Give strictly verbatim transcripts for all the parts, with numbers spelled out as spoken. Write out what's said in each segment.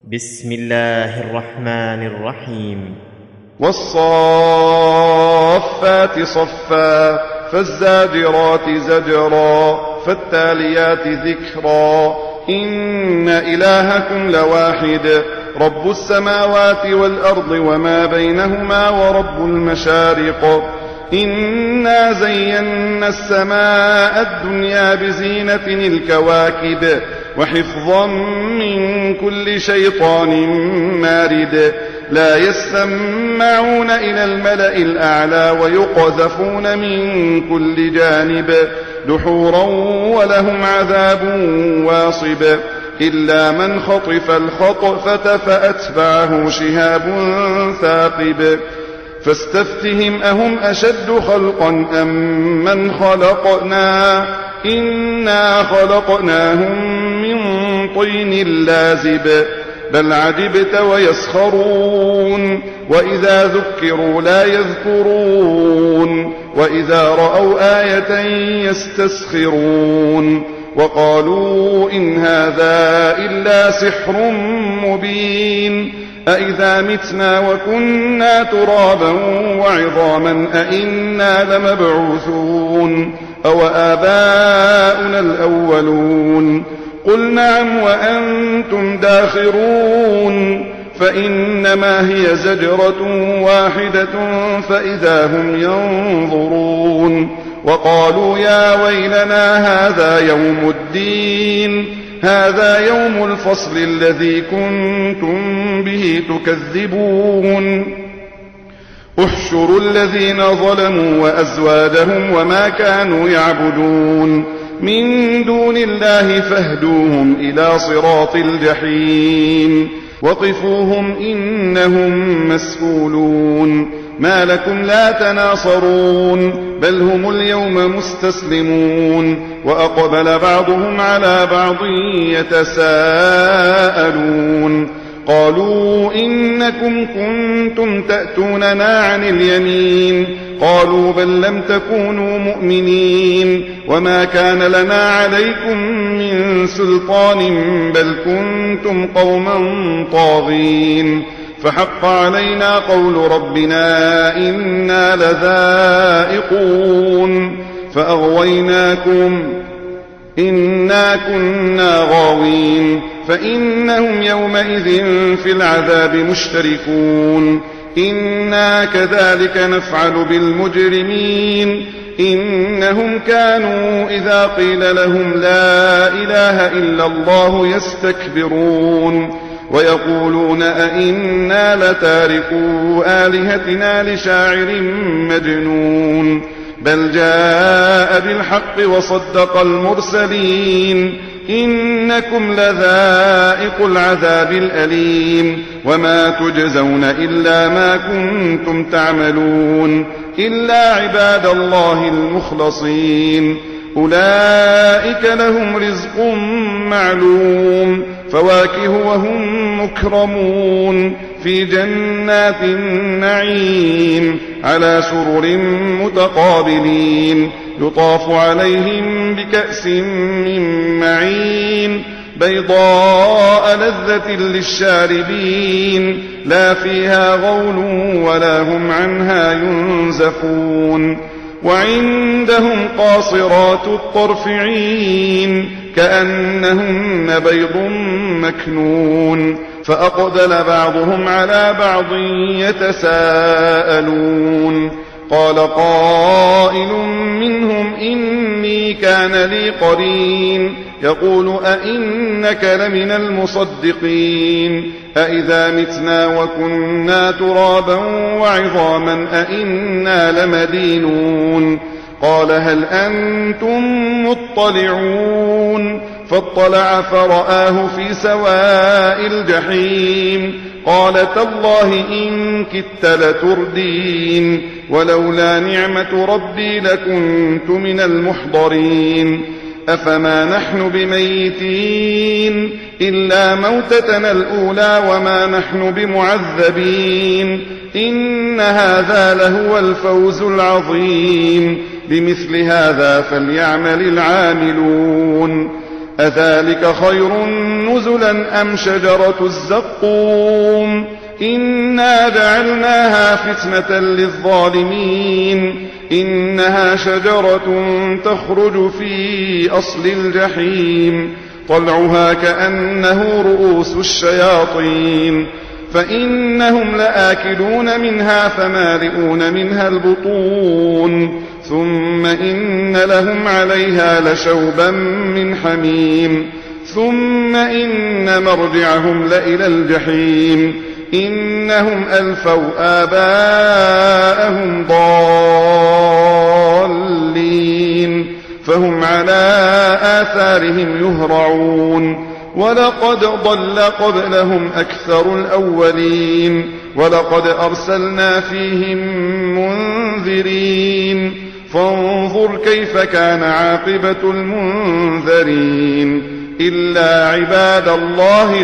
بسم الله الرحمن الرحيم والصافات صفا فالزاجرات زجرا فالتاليات ذكرا إن إلهكم لواحد رب السماوات والأرض وما بينهما ورب المشارق إنا زينا السماء الدنيا بزينة الكواكب وحفظا من كل شيطان مارد لا يسمعون إلى الملأ الأعلى ويقذفون من كل جانب دحورا ولهم عذاب واصب إلا من خطف الخطفة فأتبعه شهاب ثاقب فاستفتهم أهم أشد خلقا أم من خلقنا إنا خلقناهم من طين لازب بل عجبت ويسخرون وإذا ذكروا لا يذكرون وإذا رأوا آية يستسخرون وقالوا إن هذا إلا سحر مبين أإذا متنا وكنا ترابا وعظاما أإنا لمبعوثون أو آباؤنا الأولون قل نعم وأنتم داخرون فإنما هي زجرة واحدة فإذا هم ينظرون وقالوا يا ويلنا هذا يوم الدين هذا يوم الفصل الذي كنتم به تكذبون احشروا الذين ظلموا وأزواجهم وما كانوا يعبدون من دون الله فاهدوهم إلى صراط الجحيم وقفوهم إنهم مسؤولون ما لكم لا تناصرون بل هم اليوم مستسلمون وأقبل بعضهم على بعض يتساءلون قالوا إنكم كنتم تأتوننا عن اليمين قالوا بل لم تكونوا مؤمنين وما كان لنا عليكم من سلطان بل كنتم قوما طاغين فحق علينا قول ربنا إنا لذائقون فأغويناكم إنا كنا غاوين فإنهم يومئذ في العذاب مشتركون إنا كذلك نفعل بالمجرمين إنهم كانوا إذا قيل لهم لا إله إلا الله يستكبرون ويقولون أئنا لتاركوا آلهتنا لشاعر مجنون بل جاء بالحق وصدق المرسلين إنكم لذائق العذاب الأليم وما تجزون إلا ما كنتم تعملون إلا عباد الله المخلصين أولئك لهم رزق معلوم فواكه وهم مكرمون في جنات النعيم على سرر متقابلين يطاف عليهم بكأس من معين بيضاء لذة للشاربين لا فيها غول ولا هم عنها ينزفون وعندهم قاصرات الطرف عين كأنهن بيض مكنون فأقبل بعضهم على بعض يتساءلون قال قائل منهم إني كان لي قرين يقول أئنك لمن المصدقين أئذا متنا وكنا ترابا وعظاما أئنا لمدينون قال هل أنتم مطلعون فاطلع فرآه في سواء الجحيم قال تالله إن كدت لتردين ولولا نعمة ربي لكنت من المحضرين أفما نحن بميتين إلا موتتنا الأولى وما نحن بمعذبين إن هذا لهو الفوز العظيم لمثل هذا فليعمل العاملون أذلك خير نزلا أم شجرة الزقوم إنا جعلناها فتنة للظالمين إنها شجرة تخرج في أصل الجحيم طلعها كأنه رؤوس الشياطين فإنهم لآكلون منها فمالئون منها البطون ثم إن لهم عليها لشوبا من حميم ثم إن مرجعهم لإلى الجحيم إنهم ألفوا آباءهم ضالين فهم على آثارهم يهرعون ولقد ضل قبلهم أكثر الأولين ولقد أرسلنا فيهم منذرين فانظر كيف كان عاقبة المنذرين إلا عباد الله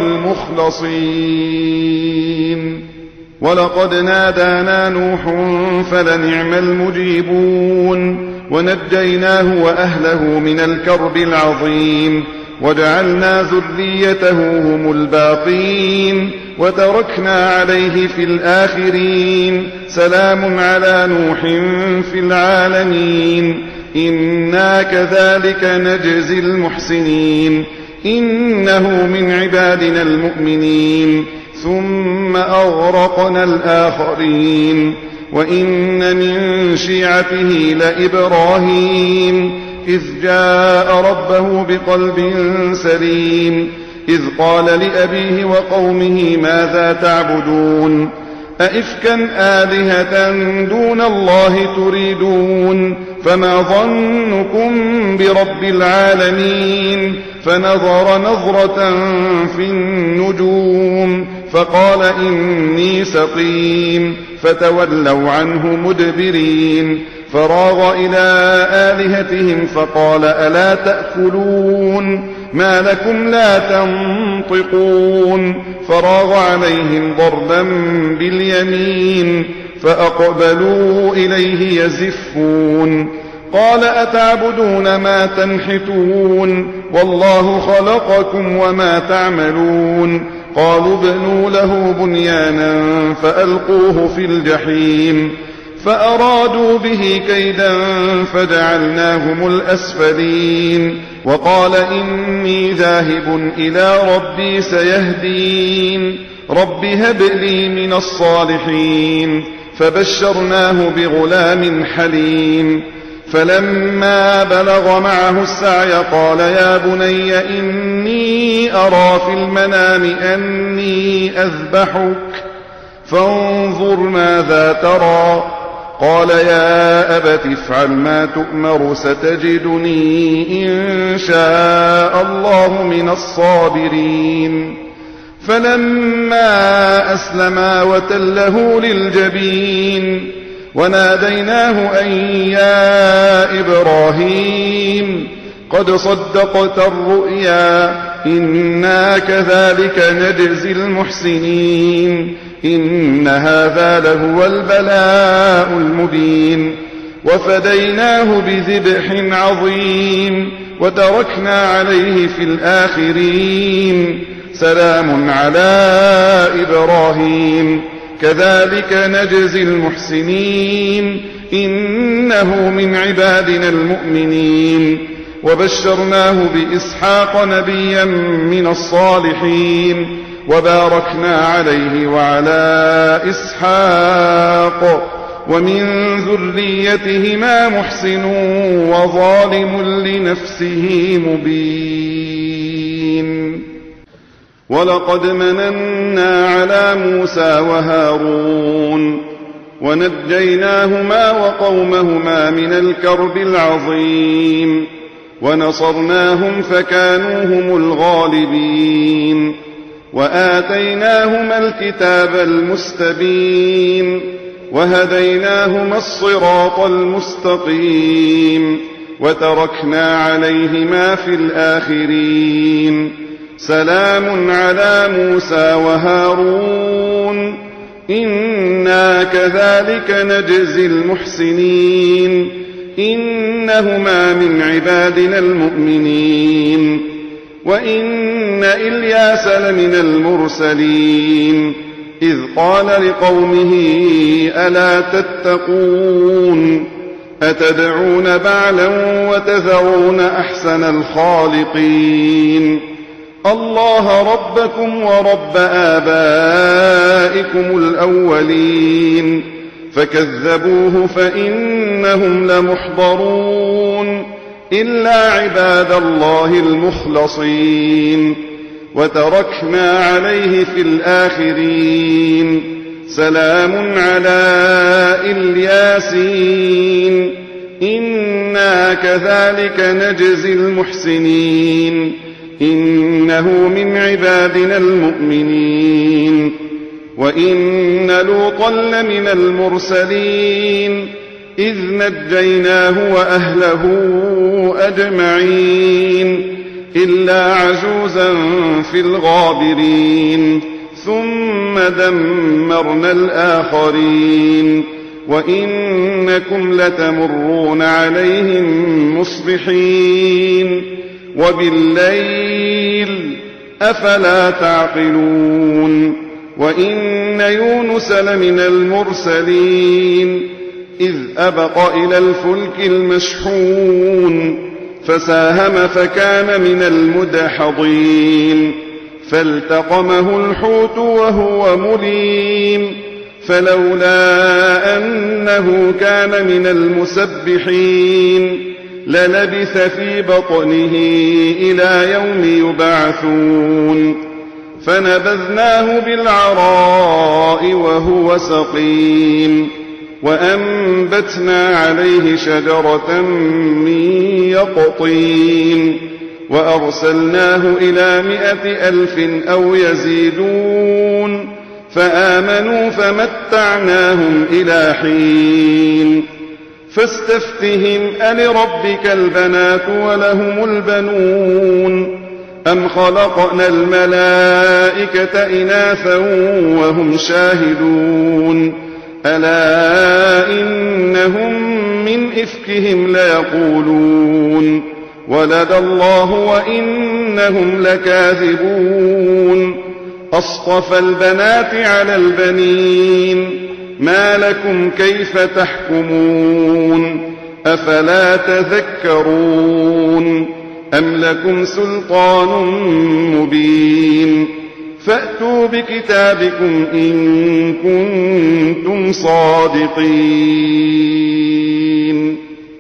المخلصين ولقد نادانا نوح فلنعم المجيبون ونجيناه وأهله من الكرب العظيم وجعلنا ذريته هم الباقين وتركنا عليه في الآخرين سلام على نوح في العالمين إنا كذلك نجزي المحسنين إنه من عبادنا المؤمنين ثم أغرقنا الآخرين وإن من شيعته لإبراهيم إذ جاء ربه بقلب سليم إذ قال لأبيه وقومه ماذا تعبدون أئفكا آلهة دون الله تريدون فما ظنكم برب العالمين فنظر نظرة في النجوم فقال إني سقيم فتولوا عنه مدبرين فراغ إلى آلهتهم فقال ألا تأكلون ما لكم لا تنطقون فراغ عليهم ضربا باليمين فأقبلوا إليه يزفون قال أتعبدون ما تنحتون والله خلقكم وما تعملون قالوا ابنوا له بنيانا فألقوه في الجحيم فأرادوا به كيدا فجعلناهم الأسفلين وقال إني ذاهب إلى ربي سيهدين رب هب لي من الصالحين فبشرناه بغلام حليم فلما بلغ معه السعي قال يا بني إني أرى في المنام أني أذبحك فانظر ماذا ترى قال يا أبت افعل ما تؤمر ستجدني إن شاء الله من الصابرين فلما أسلما وتله للجبين وناديناه أن يا إبراهيم قد صدقت الرؤيا إنا كذلك نجزي المحسنين إن هذا لهو البلاء المبين وفديناه بذبح عظيم وتركنا عليه في الآخرين سلام على إبراهيم كذلك نجزي المحسنين إنه من عبادنا المؤمنين وبشرناه بإسحاق نبيا من الصالحين وباركنا عليه وعلى إسحاق ومن ذريتهما محسن وظالم لنفسه مبين ولقد مننا على موسى وهارون ونجيناهما وقومهما من الكرب العظيم ونصرناهم فكانوا هم الغالبين وآتيناهما الكتاب المستبين وهديناهما الصراط المستقيم وتركنا عليهما في الآخرين سلام على موسى وهارون إنا كذلك نجزي المحسنين إنهما من عبادنا المؤمنين وإن إلياس لمن المرسلين إذ قال لقومه ألا تتقون أتدعون بعلا وتذرون أحسن الخالقين الله ربكم ورب آبائكم الأولين فكذبوه فإنهم لمحضرون إلا عباد الله المخلصين وتركنا عليه في الآخرين سلام على الياسين إنا كذلك نجزي المحسنين إنه من عبادنا المؤمنين وإن لوطا لمن المرسلين إذ نجيناه وأهله أجمعين إلا عجوزا في الغابرين ثم دمرنا الآخرين وإنكم لتمرون عليهم مصبحين وبالليل أفلا تعقلون وإن يونس لمن المرسلين إذ أبق إلى الفلك المشحون فساهم فكان من المدحضين فالتقمه الحوت وهو مليم فلولا أنه كان من المسبحين للبث في بطنه إلى يوم يبعثون فنبذناه بالعراء وهو سقيم وأنبتنا عليه شجرة من يقطين وأرسلناه إلى مائة ألف أو يزيدون فآمنوا فمتعناهم إلى حين فاستفتهم ألربك البنات ولهم البنون أم خلقنا الملائكة إناثا وهم شاهدون ألا إنهم من إفكهم ليقولون ولد الله وإنهم لكاذبون أصطفى البنات على البنين ما لكم كيف تحكمون أفلا تذكرون أم لكم سلطان مبين فأتوا بكتابكم إن كنتم صادقين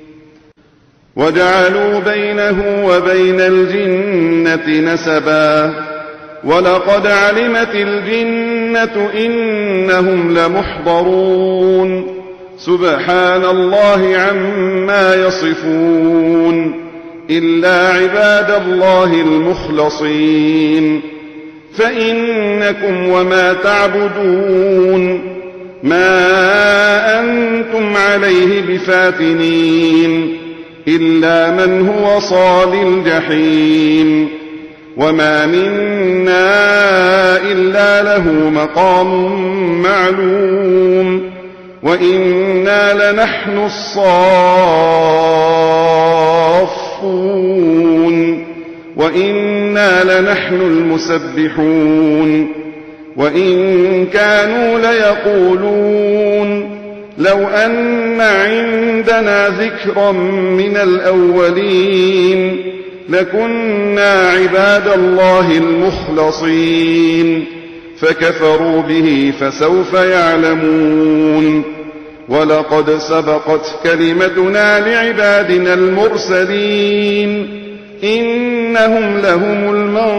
وجعلوا بينه وبين الجنة نسبا ولقد علمت الجنة إنهم لمحضرون سبحان الله عما يصفون إلا عباد الله المخلصين فإنكم وما تعبدون ما أنتم عليه بفاتنين إلا من هو صال الجحيم وما منا إلا له مقام معلوم وإنا لنحن الصافون وإنا لنحن المسبحون وإن كانوا ليقولون لو أن عندنا ذكرا من الأولين لكنا عباد الله المخلصين فكفروا به فسوف يعلمون ولقد سبقت كلمتنا لعبادنا المرسلين إنهم لهم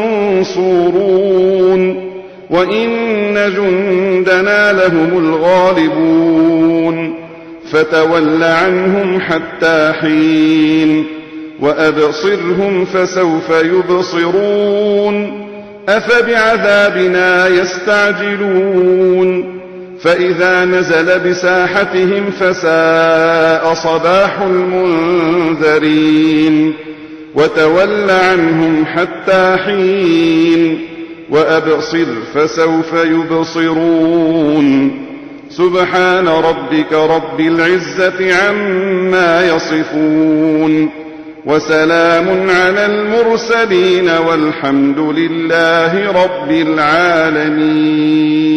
المنصورون وإن جندنا لهم الغالبون فتول عنهم حتى حين وأبصرهم فسوف يبصرون أفبعذابنا يستعجلون فإذا نزل بساحتهم فساء صباح المنذرين وتول عنهم حتى حين وأبصر فسوف يبصرون سبحان ربك رب العزة عما يصفون وسلام على المرسلين والحمد لله رب العالمين.